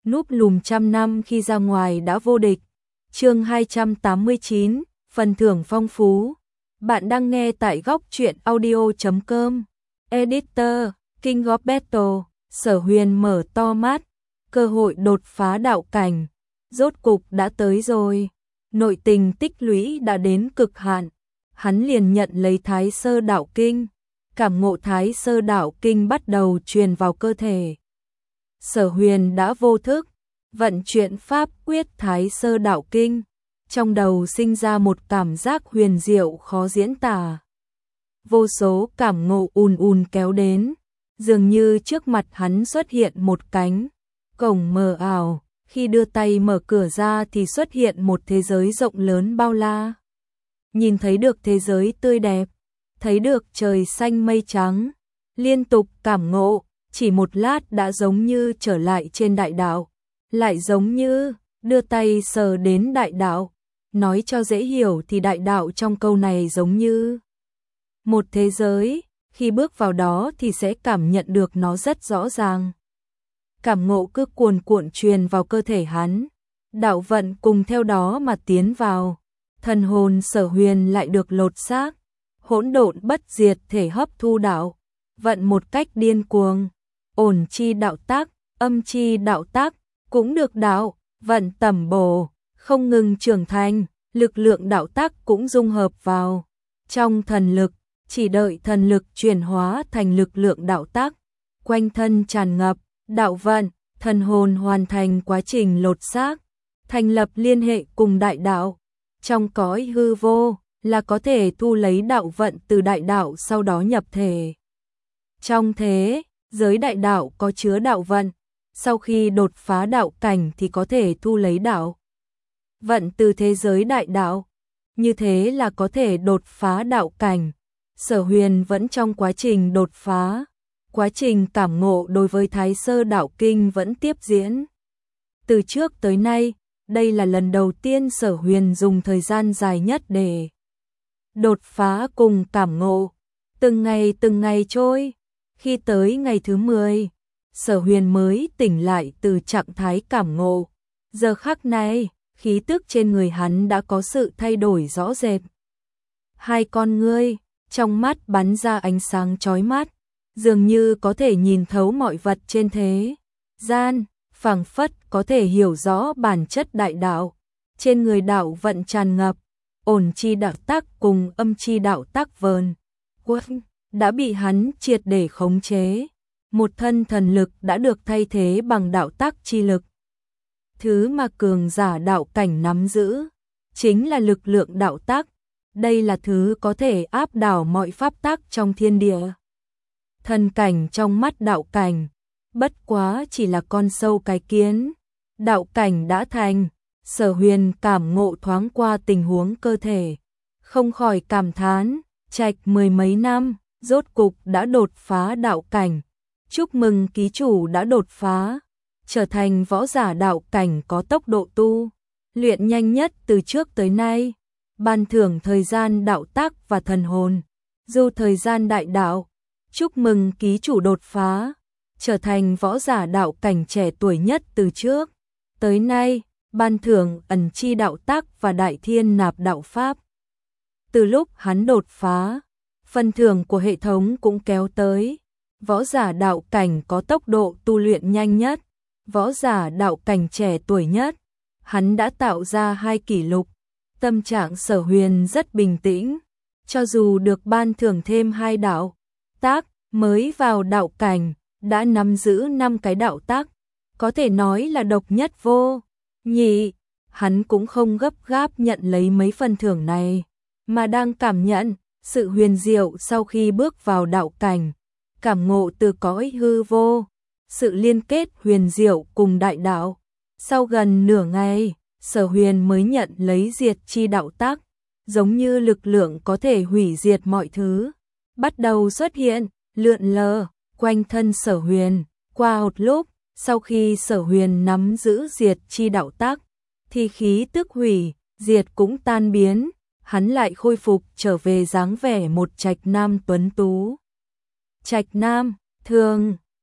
núp lùm trăm năm khi ra ngoài đã vô địch. Chương 289, phần thưởng phong phú. Bạn đang nghe tại góc truyện audio.com. Editor, King of Battle. Sở Huyền mở to mắt, cơ hội đột phá đạo cảnh rốt cục đã tới rồi. Nội tình tích lũy đã đến cực hạn, hắn liền nhận lấy Thái Sơ Đạo Kinh. Cảm ngộ Thái Sơ Đạo Kinh bắt đầu truyền vào cơ thể. Sở Huyền đã vô thức vận chuyển pháp quyết Thái Sơ Đạo Kinh, trong đầu sinh ra một cảm giác huyền diệu khó diễn tả. Vô số cảm ngộ ùn ùn kéo đến, dường như trước mặt hắn xuất hiện một cánh cổng mờ ảo, khi đưa tay mở cửa ra thì xuất hiện một thế giới rộng lớn bao la. Nhìn thấy được thế giới tươi đẹp, thấy được trời xanh mây trắng, liên tục cảm ngộ, chỉ một lát đã giống như trở lại trên đại đạo, lại giống như đưa tay sờ đến đại đạo. Nói cho dễ hiểu thì đại đạo trong câu này giống như một thế giới, khi bước vào đó thì sẽ cảm nhận được nó rất rõ ràng. Cảm ngộ cứ cuồn cuộn truyền vào cơ thể hắn, đạo vận cùng theo đó mà tiến vào. Thần hồn Sở Huyền lại được lột xác, hỗn độn bất diệt thể hấp thu đạo vận một cách điên cuồng. Ổn chi đạo tác, âm chi đạo tác cũng được đạo vận tẩm bổ, không ngừng trưởng thành. Lực lượng đạo tác cũng dung hợp vào trong thần lực, chỉ đợi thần lực chuyển hóa thành lực lượng đạo tác, quanh thân tràn ngập đạo vận. Thần hồn hoàn thành quá trình lột xác, thành lập liên hệ cùng đại đạo. Trong cõi hư vô là có thể thu lấy đạo vận từ đại đạo, sau đó nhập thể. Trong thế giới đại đạo có chứa đạo vận, sau khi đột phá đạo cảnh thì có thể thu lấy đạo vận từ thế giới đại đạo, như thế là có thể đột phá đạo cảnh. Sở Huyền vẫn trong quá trình đột phá, quá trình cảm ngộ đối với Thái Sơ Đạo Kinh vẫn tiếp diễn. Từ trước tới nay, đây là lần đầu tiên Sở Huyền dùng thời gian dài nhất để đột phá cùng cảm ngộ. Từng ngày trôi, khi tới ngày thứ 10, Sở Huyền mới tỉnh lại từ trạng thái cảm ngộ. Giờ khắc này, khí tức trên người hắn đã có sự thay đổi rõ rệt. Hai con ngươi trong mắt bắn ra ánh sáng chói mắt, dường như có thể nhìn thấu mọi vật trên thế gian, phảng phất có thể hiểu rõ bản chất đại đạo. Trên người đạo vận tràn ngập, ổn chi đạo tác cùng âm chi đạo tác vờn quanh đã bị hắn triệt để khống chế. Một thân thần lực đã được thay thế bằng đạo tác chi lực. Thứ mà cường giả đạo cảnh nắm giữ chính là lực lượng đạo tác. Đây là thứ có thể áp đảo mọi pháp tắc trong thiên địa. Thần cảnh trong mắt đạo cảnh, bất quá chỉ là con sâu cái kiến. Đạo cảnh đã thành, Sở Huyền cảm ngộ thoáng qua tình huống cơ thể, không khỏi cảm thán, trạch 10 mấy năm, rốt cục đã đột phá đạo cảnh. Chúc mừng ký chủ đã đột phá, trở thành võ giả đạo cảnh có tốc độ tu luyện nhanh nhất từ trước tới nay. Ban thưởng thời gian đạo tác và thần hồn, dù thời gian đại đạo. Chúc mừng ký chủ đột phá, trở thành võ giả đạo cảnh trẻ tuổi nhất từ trước tới nay. Ban thưởng ẩn chi đạo tác và đại thiên nạp đạo pháp. Từ lúc hắn đột phá, phần thưởng của hệ thống cũng kéo tới. Võ giả đạo cảnh có tốc độ tu luyện nhanh nhất, võ giả đạo cảnh trẻ tuổi nhất. Hắn đã tạo ra 2 kỷ lục. Tâm trạng Sở Huyền rất bình tĩnh, cho dù được ban thưởng thêm 2 đạo tác, mới vào đạo cảnh, đã nắm giữ 5 cái đạo tác, có thể nói là độc nhất vô nhị. Hắn cũng không gấp gáp nhận lấy mấy phần thưởng này, mà đang cảm nhận sự huyền diệu sau khi bước vào đạo cảnh, cảm ngộ từ cõi hư vô, sự liên kết huyền diệu cùng đại đạo. Sau gần nửa ngày, Sở Huyền mới nhận lấy diệt chi đạo tác, giống như lực lượng có thể hủy diệt mọi thứ, bắt đầu xuất hiện, lượn lờ quanh thân Sở Huyền. Qua một lúc, sau khi Sở Huyền nắm giữ diệt chi đạo tác, thì khí tức hủy diệt cũng tan biến, hắn lại khôi phục trở về dáng vẻ một trạch nam tuấn tú. Trạch nam thường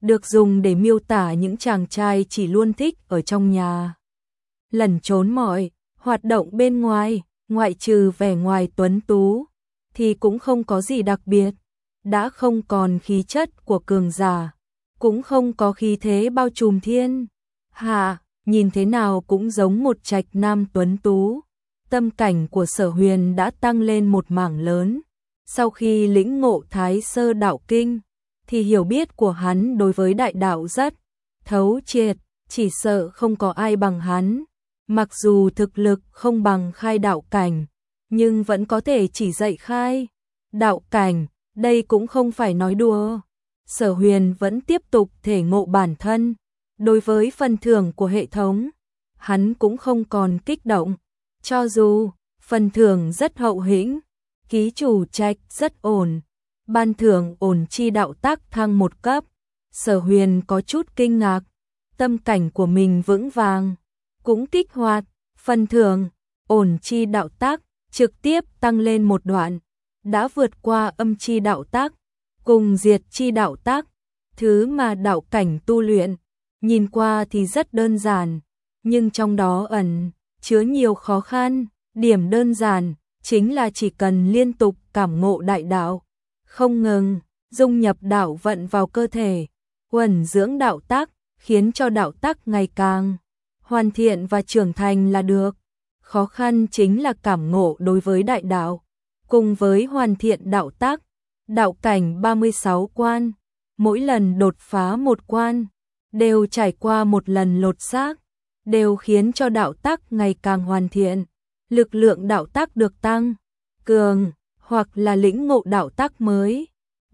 được dùng để miêu tả những chàng trai chỉ luôn thích ở trong nhà. Lẩn trốn mọi hoạt động bên ngoài, ngoại trừ vẻ ngoài tuấn tú, thì cũng không có gì đặc biệt, đã không còn khí chất của cường giả, cũng không có khí thế bao trùm thiên hạ, nhìn thế nào cũng giống một trạch nam tuấn tú. Tâm cảnh của Sở Huyền đã tăng lên một mảng lớn. Sau khi lĩnh ngộ Thái Sơ Đạo Kinh, thì hiểu biết của hắn đối với đại đạo rất thấu triệt, chỉ sợ không có ai bằng hắn. Mặc dù thực lực không bằng khai đạo cảnh, nhưng vẫn có thể chỉ dạy khai đạo cảnh, đây cũng không phải nói đùa. Sở Huyền vẫn tiếp tục thể ngộ bản thân. Đối với phần thưởng của hệ thống, hắn cũng không còn kích động. Cho dù phần thưởng rất hậu hĩnh, ký chủ trạch rất ổn, ban thưởng ổn chi đạo tác thăng một cấp, Sở Huyền có chút kinh ngạc, tâm cảnh của mình vững vàng, cũng kích hoạt, phần thưởng ổn chi đạo tác trực tiếp tăng lên một đoạn, đã vượt qua âm chi đạo tác, cùng diệt chi đạo tác, thứ mà đạo cảnh tu luyện, nhìn qua thì rất đơn giản, nhưng trong đó ẩn chứa nhiều khó khăn. Điểm đơn giản chính là chỉ cần liên tục cảm ngộ đại đạo, không ngừng dung nhập đạo vận vào cơ thể, uẩn dưỡng đạo tác, khiến cho đạo tác ngày càng hoàn thiện và trưởng thành là được. Khó khăn chính là cảm ngộ đối với đại đạo, cùng với hoàn thiện đạo tác, đạo cảnh 36 quan, mỗi lần đột phá một quan, đều trải qua một lần lột xác, đều khiến cho đạo tác ngày càng hoàn thiện. Lực lượng đạo tác được tăng cường, hoặc là lĩnh ngộ đạo tác mới.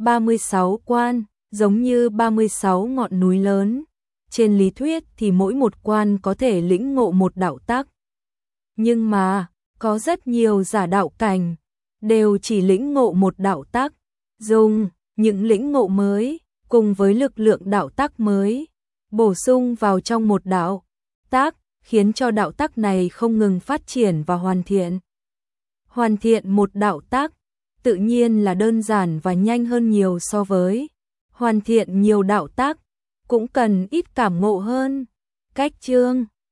36 quan, giống như 36 ngọn núi lớn. Trên lý thuyết thì mỗi một quan có thể lĩnh ngộ một đạo tác. Nhưng mà, có rất nhiều giả đạo cảnh, đều chỉ lĩnh ngộ một đạo tác. Dùng những lĩnh ngộ mới, cùng với lực lượng đạo tác mới, bổ sung vào trong một đạo tác, khiến cho đạo tác này không ngừng phát triển và hoàn thiện. Hoàn thiện một đạo tác, tự nhiên là đơn giản và nhanh hơn nhiều so với hoàn thiện nhiều đạo tác, cũng cần ít cảm ngộ hơn. Cách chương